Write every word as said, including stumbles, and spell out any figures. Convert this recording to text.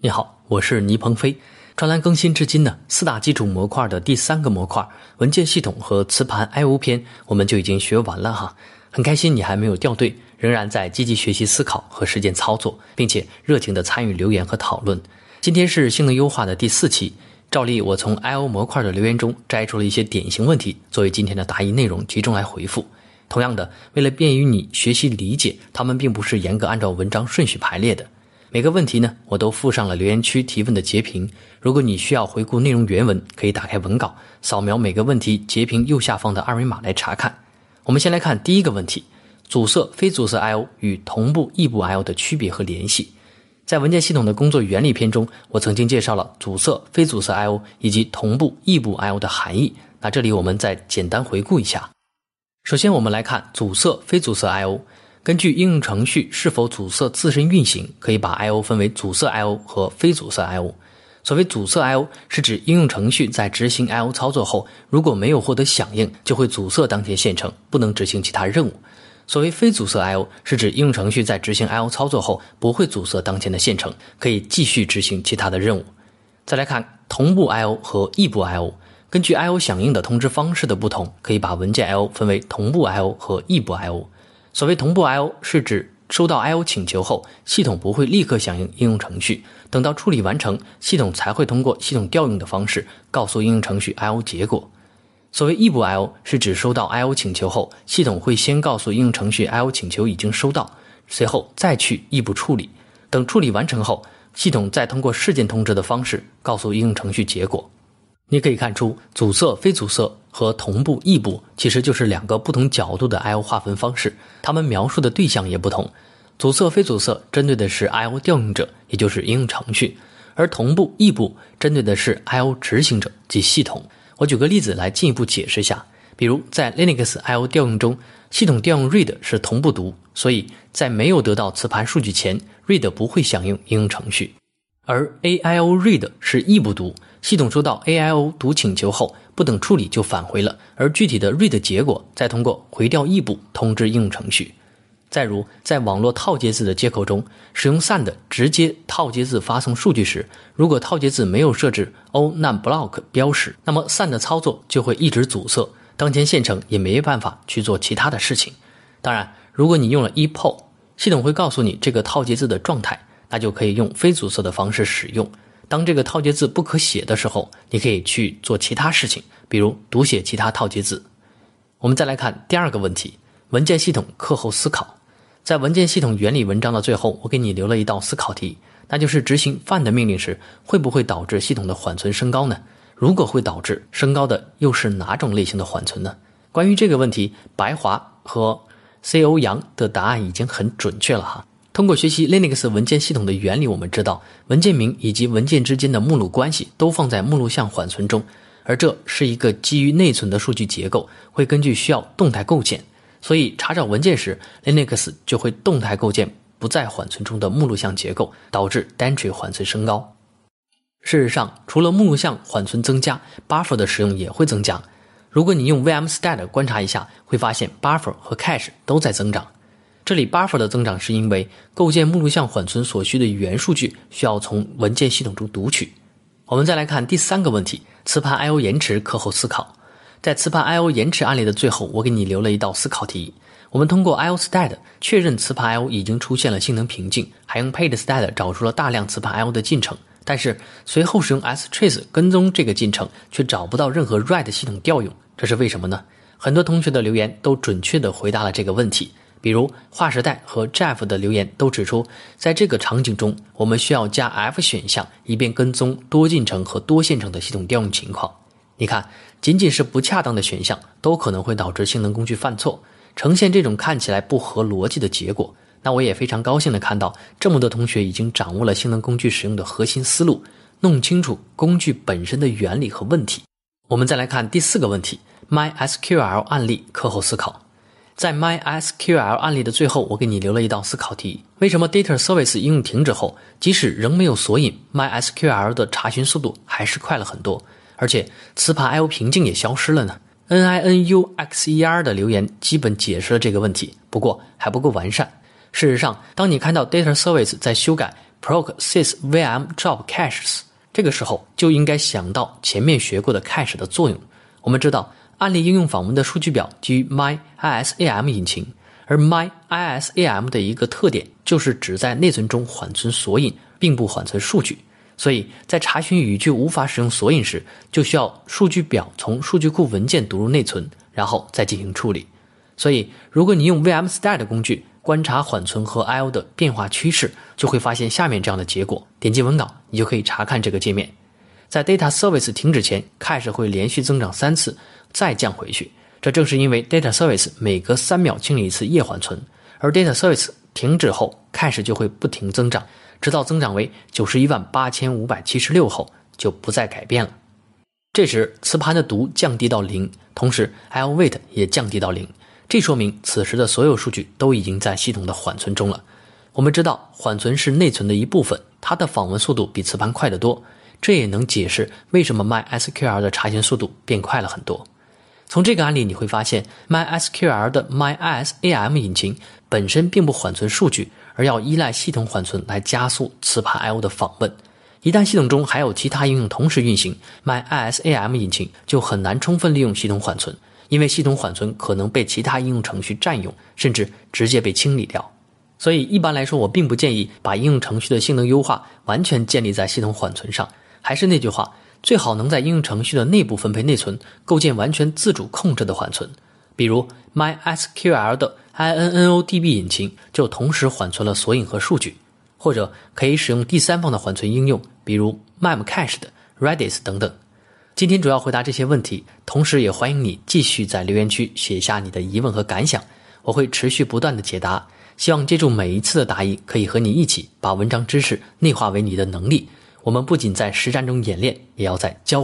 你好，我是倪鹏飞。专栏更新至今呢，四大基础模块的第三个模块文件系统和磁盘 I O 篇我们就已经学完了哈。很开心你还没有掉队，仍然在积极学习思考和实践操作，并且热情的参与留言和讨论。今天是性能优化的第四期，照例我从 I O 模块的留言中摘出了一些典型问题，作为今天的答疑内容集中来回复。同样的，为了便于你学习理解，它们并不是严格按照文章顺序排列的。每个问题呢，我都附上了留言区提问的截屏。如果你需要回顾内容原文，可以打开文稿，扫描每个问题截屏右下方的二维码来查看。我们先来看第一个问题，阻塞、非阻塞 I O 与同步、异步 I O 的区别和联系。在文件系统的工作原理篇中，我曾经介绍了阻塞、非阻塞 I O 以及同步、异步 I O 的含义。那这里我们再简单回顾一下。首先我们来看阻塞、非阻塞 I O。根据应用程序是否阻塞自身运行，可以把 I O 分为阻塞 I O 和非阻塞 I O。所谓阻塞 I O 是指应用程序在执行 I O 操作后，如果没有获得响应，就会阻塞当前线程，不能执行其他任务。所谓非阻塞 I O 是指应用程序在执行 I O 操作后，不会阻塞当前的线程，可以继续执行其他的任务。再来看同步 I O 和异步 I O。根据 I O 响应的通知方式的不同，可以把文件 I O 分为同步 I O 和异步 I O。所谓同步 I O 是指收到 I O 请求后，系统不会立刻响应应用程序，等到处理完成，系统才会通过系统调用的方式告诉应用程序 I O 结果。所谓异步 I O 是指收到 I O 请求后，系统会先告诉应用程序 I O 请求已经收到，随后再去异步处理，等处理完成后，系统再通过事件通知的方式告诉应用程序结果。你可以看出，阻塞、非阻塞和同步、异步其实就是两个不同角度的 I O 划分方式，它们描述的对象也不同。阻塞、非阻塞针对的是 I O 调用者，也就是应用程序，而同步、异步针对的是 I O 执行者，即系统。我举个例子来进一步解释一下，比如在 Linux I O 调用中，系统调用 read 是同步读，所以在没有得到磁盘数据前 read 不会响应应用程序。而 A I O read 是异步读，系统收到 A I O 读请求后，不等处理就返回了，而具体的 read 结果再通过回调异步通知应用程序。再如在网络套接字的接口中，使用 send 直接套接字发送数据时，如果套接字没有设置 O N A M block 标识，那么 send 操作就会一直阻塞，当前线程也没办法去做其他的事情。当然，如果你用了 E P O， 系统会告诉你这个套接字的状态，那就可以用非阻塞的方式使用。当这个套接字不可写的时候，你可以去做其他事情，比如读写其他套接字。我们再来看第二个问题，文件系统课后思考。在文件系统原理文章的最后，我给你留了一道思考题，那就是执行 find 命令时，会不会导致系统的缓存升高呢？如果会导致，升高的又是哪种类型的缓存呢？关于这个问题，白华和 C O 杨的答案已经很准确了哈。通过学习 Linux 文件系统的原理，我们知道文件名以及文件之间的目录关系都放在目录项缓存中，而这是一个基于内存的数据结构，会根据需要动态构建，所以查找文件时 Linux 就会动态构建不在缓存中的目录项结构，导致单纯缓存升高。事实上，除了目录项缓存增加， buffer 的使用也会增加。如果你用 V M stat 观察一下，会发现 buffer 和 cache 都在增长。这里 buffer 的增长是因为构建目录项缓存所需的元数据需要从文件系统中读取。我们再来看第三个问题，磁盘 I O 延迟课后思考。在磁盘 I O 延迟案例的最后，我给你留了一道思考题。我们通过 I O stat 确认磁盘 I O 已经出现了性能瓶颈，还用 page stat 找出了大量磁盘 I O 的进程，但是随后使用 strace 跟踪这个进程，却找不到任何 write 系统调用，这是为什么呢？很多同学的留言都准确地回答了这个问题。比如划时代和 Jeff 的留言都指出，在这个场景中，我们需要加 F 选项，以便跟踪多进程和多线程的系统调用情况。你看，仅仅是不恰当的选项，都可能会导致性能工具犯错，呈现这种看起来不合逻辑的结果。那我也非常高兴地看到，这么多同学已经掌握了性能工具使用的核心思路，弄清楚工具本身的原理和问题。我们再来看第四个问题， MySQL 案例课后思考。在 MySQL 案例的最后，我给你留了一道思考题，为什么 Data Service 应用停止后，即使仍没有索引， MySQL 的查询速度还是快了很多，而且磁盘 I O 瓶颈也消失了呢？ N I N U X E R 的留言基本解释了这个问题，不过还不够完善。事实上，当你看到 Data Service 在修改 proc sys vm drop caches， 这个时候就应该想到前面学过的 cache 的作用。我们知道案例应用访问的数据表基于 myisam 引擎，而 myisam 的一个特点就是只在内存中缓存索引，并不缓存数据。所以在查询语句无法使用索引时，就需要数据表从数据库文件读入内存，然后再进行处理。所以如果你用 vmstat 的工具观察缓存和 I O 的变化趋势，就会发现下面这样的结果。点击文稿你就可以查看这个界面。在 data service 停止前， cache 会连续增长三次再降回去，这正是因为 data service 每隔三秒清理一次页缓存，而 data service 停止后 cache 就会不停增长，直到增长为 九十一万八千五百七十六 后就不再改变了。这时磁盘的读降低到零，同时 I O weight 也降低到零，这说明此时的所有数据都已经在系统的缓存中了。我们知道缓存是内存的一部分，它的访问速度比磁盘快得多，这也能解释为什么 MySQL 的查询速度变快了很多。从这个案例你会发现 MySQL 的 myisam 引擎本身并不缓存数据，而要依赖系统缓存来加速磁盘 I O 的访问。一旦系统中还有其他应用同时运行， myisam 引擎就很难充分利用系统缓存，因为系统缓存可能被其他应用程序占用，甚至直接被清理掉。所以一般来说，我并不建议把应用程序的性能优化完全建立在系统缓存上。还是那句话，最好能在应用程序的内部分配内存，构建完全自主控制的缓存。比如 MySQL 的 INNODB 引擎就同时缓存了索引和数据，或者可以使用第三方的缓存应用，比如 Memcached、Redis 等等。今天主要回答这些问题，同时也欢迎你继续在留言区写下你的疑问和感想，我会持续不断的解答。希望借助每一次的答疑，可以和你一起把文章知识内化为你的能力。我们不仅在实战中演练，也要在教